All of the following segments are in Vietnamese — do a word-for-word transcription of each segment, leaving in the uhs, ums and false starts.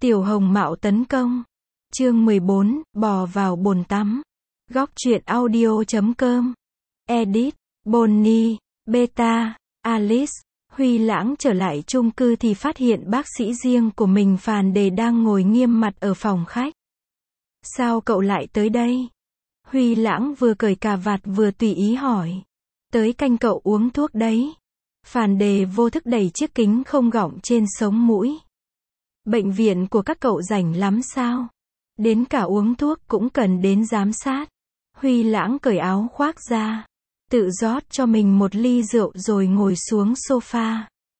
Tiểu Hồng Mạo tấn công. Chương mười bốn, bò vào bồn tắm. Góc truyện audio chấm com. Edit, Bonnie, Beta, Alice. Huy Lãng trở lại chung cư thì phát hiện bác sĩ riêng của mình Phàn Đề đang ngồi nghiêm mặt ở phòng khách. Sao cậu lại tới đây? Huy Lãng vừa cởi cà vạt vừa tùy ý hỏi. Tới canh cậu uống thuốc đấy. Phàn Đề vô thức đẩy chiếc kính không gọng trên sống mũi. Bệnh viện của các cậu rảnh lắm sao? Đến cả uống thuốc cũng cần đến giám sát. Huy Lãng cởi áo khoác ra, tự rót cho mình một ly rượu rồi ngồi xuống sofa.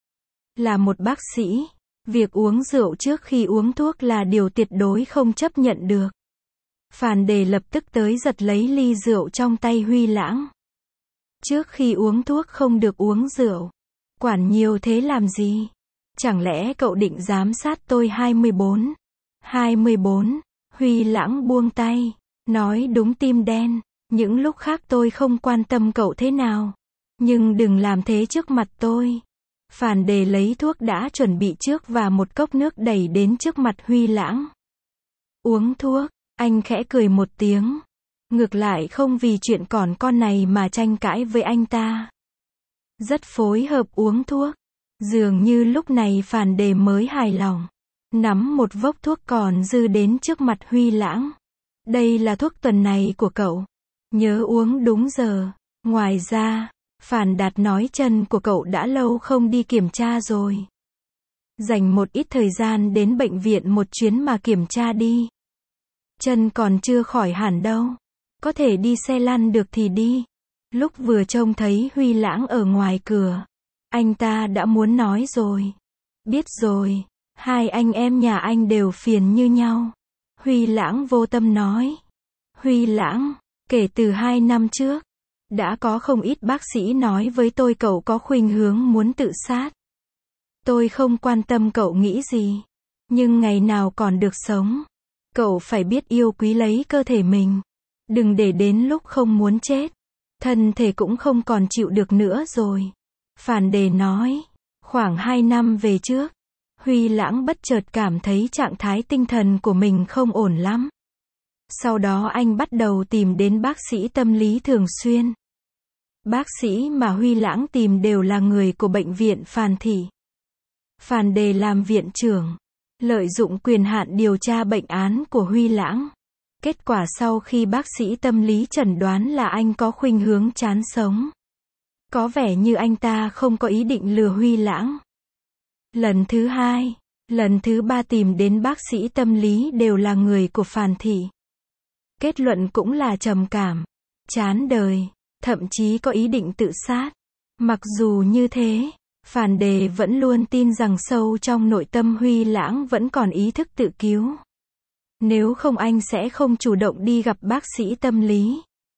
Là một bác sĩ, việc uống rượu trước khi uống thuốc là điều tuyệt đối không chấp nhận được. Phàn Đề lập tức tới giật lấy ly rượu trong tay Huy Lãng. Trước khi uống thuốc không được uống rượu. Quản nhiều thế làm gì? Chẳng lẽ cậu định giám sát tôi hai mươi bốn? hai mươi bốn, Huy Lãng buông tay, nói đúng tim đen, những lúc khác tôi không quan tâm cậu thế nào. Nhưng đừng làm thế trước mặt tôi. Phàn Đề lấy thuốc đã chuẩn bị trước và một cốc nước đẩy đến trước mặt Huy Lãng. Uống thuốc, anh khẽ cười một tiếng. Ngược lại không vì chuyện còn con này mà tranh cãi với anh ta. Rất phối hợp uống thuốc. Dường như lúc này Phàn Đề mới hài lòng. Nắm một vốc thuốc còn dư đến trước mặt Huy Lãng. Đây là thuốc tuần này của cậu. Nhớ uống đúng giờ. Ngoài ra, Phàn Đạt nói chân của cậu đã lâu không đi kiểm tra rồi. Dành một ít thời gian đến bệnh viện một chuyến mà kiểm tra đi. Chân còn chưa khỏi hẳn đâu. Có thể đi xe lăn được thì đi. Lúc vừa trông thấy Huy Lãng ở ngoài cửa, anh ta đã muốn nói rồi. Biết rồi, hai anh em nhà anh đều phiền như nhau. Huy Lãng vô tâm nói. Huy Lãng, kể từ hai năm trước, đã có không ít bác sĩ nói với tôi cậu có khuynh hướng muốn tự sát. Tôi không quan tâm cậu nghĩ gì. Nhưng ngày nào còn được sống, cậu phải biết yêu quý lấy cơ thể mình. Đừng để đến lúc không muốn chết, thân thể cũng không còn chịu được nữa rồi. Phàn Đề nói. Khoảng hai năm về trước, Huy Lãng bất chợt cảm thấy trạng thái tinh thần của mình không ổn lắm. Sau đó anh bắt đầu tìm đến bác sĩ tâm lý thường xuyên. Bác sĩ mà Huy Lãng tìm đều là người của bệnh viện Phàn Thị. Phàn Đề làm viện trưởng, lợi dụng quyền hạn điều tra bệnh án của Huy Lãng. Kết quả sau khi bác sĩ tâm lý chẩn đoán là anh có khuynh hướng chán sống. Có vẻ như anh ta không có ý định lừa Huy Lãng. Lần thứ hai, lần thứ ba tìm đến bác sĩ tâm lý đều là người của Phàn Thị. Kết luận cũng là trầm cảm, chán đời, thậm chí có ý định tự sát. Mặc dù như thế, Phàn Đề vẫn luôn tin rằng sâu trong nội tâm Huy Lãng vẫn còn ý thức tự cứu. Nếu không anh sẽ không chủ động đi gặp bác sĩ tâm lý.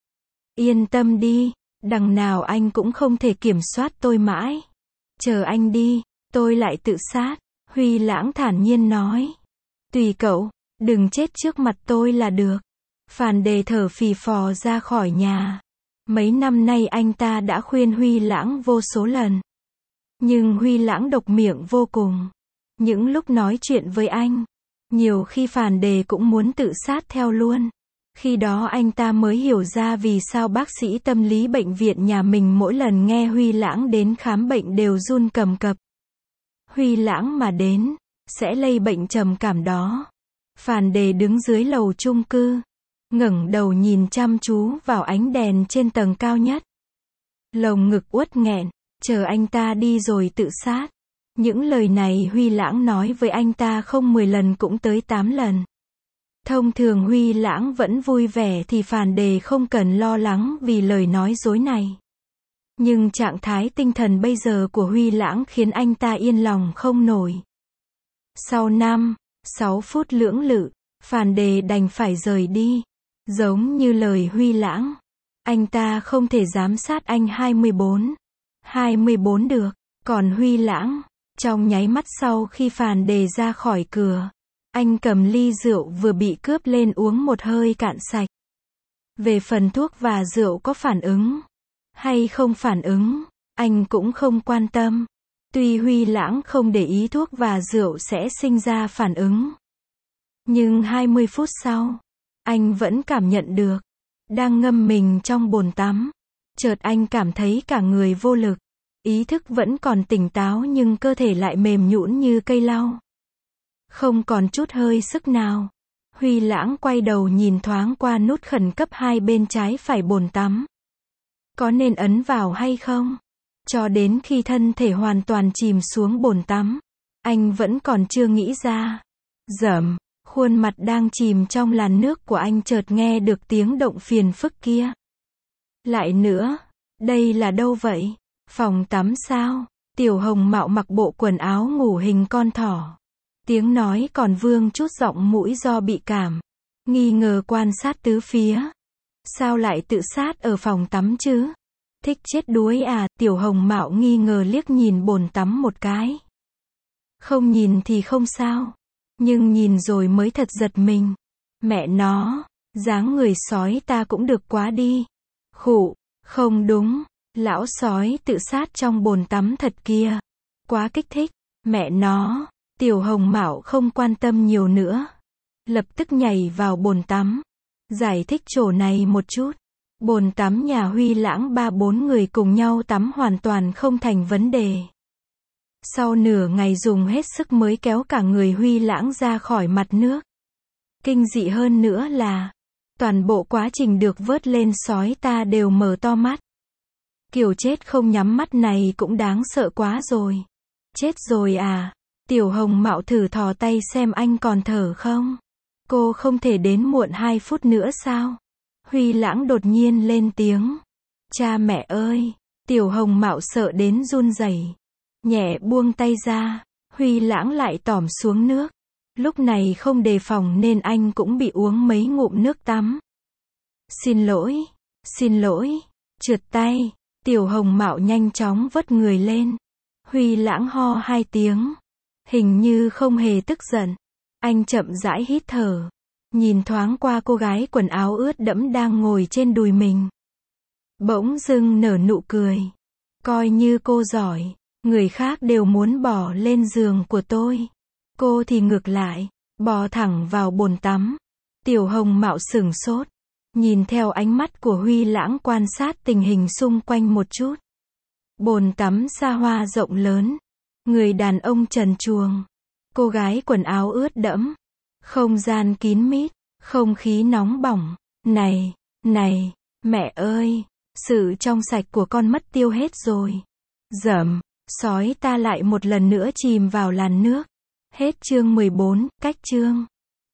Yên tâm đi, đằng nào anh cũng không thể kiểm soát tôi mãi. Chờ anh đi, tôi lại tự sát. Huy Lãng thản nhiên nói. Tùy cậu, đừng chết trước mặt tôi là được. Phàn Đề thở phì phò ra khỏi nhà. Mấy năm nay anh ta đã khuyên Huy Lãng vô số lần. Nhưng Huy Lãng độc miệng vô cùng. Những lúc nói chuyện với anh, nhiều khi Phàn Đề cũng muốn tự sát theo luôn. Khi đó anh ta mới hiểu ra vì sao bác sĩ tâm lý bệnh viện nhà mình mỗi lần nghe Huy Lãng đến khám bệnh đều run cầm cập. Huy Lãng mà đến, sẽ lây bệnh trầm cảm đó. Phàn Đề đứng dưới lầu chung cư, ngẩng đầu nhìn chăm chú vào ánh đèn trên tầng cao nhất. Lồng ngực uất nghẹn, chờ anh ta đi rồi tự sát. Những lời này Huy Lãng nói với anh ta không mười lần cũng tới tám lần. Thông thường Huy Lãng vẫn vui vẻ thì Phàn Đề không cần lo lắng vì lời nói dối này. Nhưng trạng thái tinh thần bây giờ của Huy Lãng khiến anh ta yên lòng không nổi. Sau năm, sáu phút lưỡng lự, Phàn Đề đành phải rời đi. Giống như lời Huy Lãng, anh ta không thể giám sát anh hai mươi bốn, hai mươi bốn được. Còn Huy Lãng, trong nháy mắt sau khi Phàn Đề ra khỏi cửa, anh cầm ly rượu vừa bị cướp lên uống một hơi cạn sạch. Về phần thuốc và rượu có phản ứng hay không phản ứng, anh cũng không quan tâm. Tuy Huy Lãng không để ý thuốc và rượu sẽ sinh ra phản ứng, Nhưng hai mươi phút sau, anh vẫn cảm nhận được, đang ngâm mình trong bồn tắm. Chợt anh cảm thấy cả người vô lực. Ý thức vẫn còn tỉnh táo nhưng cơ thể lại mềm nhũn như cây lau. Không còn chút hơi sức nào. Huy Lãng quay đầu nhìn thoáng qua nút khẩn cấp hai bên trái phải bồn tắm. Có nên ấn vào hay không? Cho đến khi thân thể hoàn toàn chìm xuống bồn tắm, anh vẫn còn chưa nghĩ ra. Rầm, khuôn mặt đang chìm trong làn nước của anh chợt nghe được tiếng động phiền phức kia. Lại nữa, đây là đâu vậy? Phòng tắm sao? Tiểu Hồng Mạo mặc bộ quần áo ngủ hình con thỏ. Tiếng nói còn vương chút giọng mũi do bị cảm. Nghi ngờ quan sát tứ phía. Sao lại tự sát ở phòng tắm chứ? Thích chết đuối à? Tiểu Hồng Mạo nghi ngờ liếc nhìn bồn tắm một cái. Không nhìn thì không sao. Nhưng nhìn rồi mới thật giật mình. Mẹ nó, dáng người sói ta cũng được quá đi. Khụ, không đúng. Lão sói tự sát trong bồn tắm thật kia. Quá kích thích. Mẹ nó. Tiểu Hồng Mạo không quan tâm nhiều nữa. Lập tức nhảy vào bồn tắm. Giải thích chỗ này một chút. Bồn tắm nhà Huy Lãng ba bốn người cùng nhau tắm hoàn toàn không thành vấn đề. Sau nửa ngày dùng hết sức mới kéo cả người Huy Lãng ra khỏi mặt nước. Kinh dị hơn nữa là, toàn bộ quá trình được vớt lên sói ta đều mở to mắt. Kiểu chết không nhắm mắt này cũng đáng sợ quá rồi. Chết rồi à? Tiểu Hồng Mạo thử thò tay xem anh còn thở không? Cô không thể đến muộn hai phút nữa sao? Huy Lãng đột nhiên lên tiếng. Cha mẹ ơi! Tiểu Hồng Mạo sợ đến run rẩy. Nhẹ buông tay ra, Huy Lãng lại tỏm xuống nước. Lúc này không đề phòng nên anh cũng bị uống mấy ngụm nước tắm. Xin lỗi, xin lỗi, trượt tay. Tiểu Hồng Mạo nhanh chóng vớt người lên. Huy Lãng ho hai tiếng. Hình như không hề tức giận. Anh chậm rãi hít thở. Nhìn thoáng qua cô gái quần áo ướt đẫm đang ngồi trên đùi mình. Bỗng dưng nở nụ cười. Coi như cô giỏi. Người khác đều muốn bỏ lên giường của tôi. Cô thì ngược lại, bò thẳng vào bồn tắm. Tiểu Hồng Mạo sửng sốt. Nhìn theo ánh mắt của Huy Lãng quan sát tình hình xung quanh một chút. Bồn tắm xa hoa rộng lớn. Người đàn ông trần truồng. Cô gái quần áo ướt đẫm. Không gian kín mít. Không khí nóng bỏng. Này, này, mẹ ơi, sự trong sạch của con mất tiêu hết rồi. Rầm, sói ta lại một lần nữa chìm vào làn nước. Hết chương mười bốn, cách chương.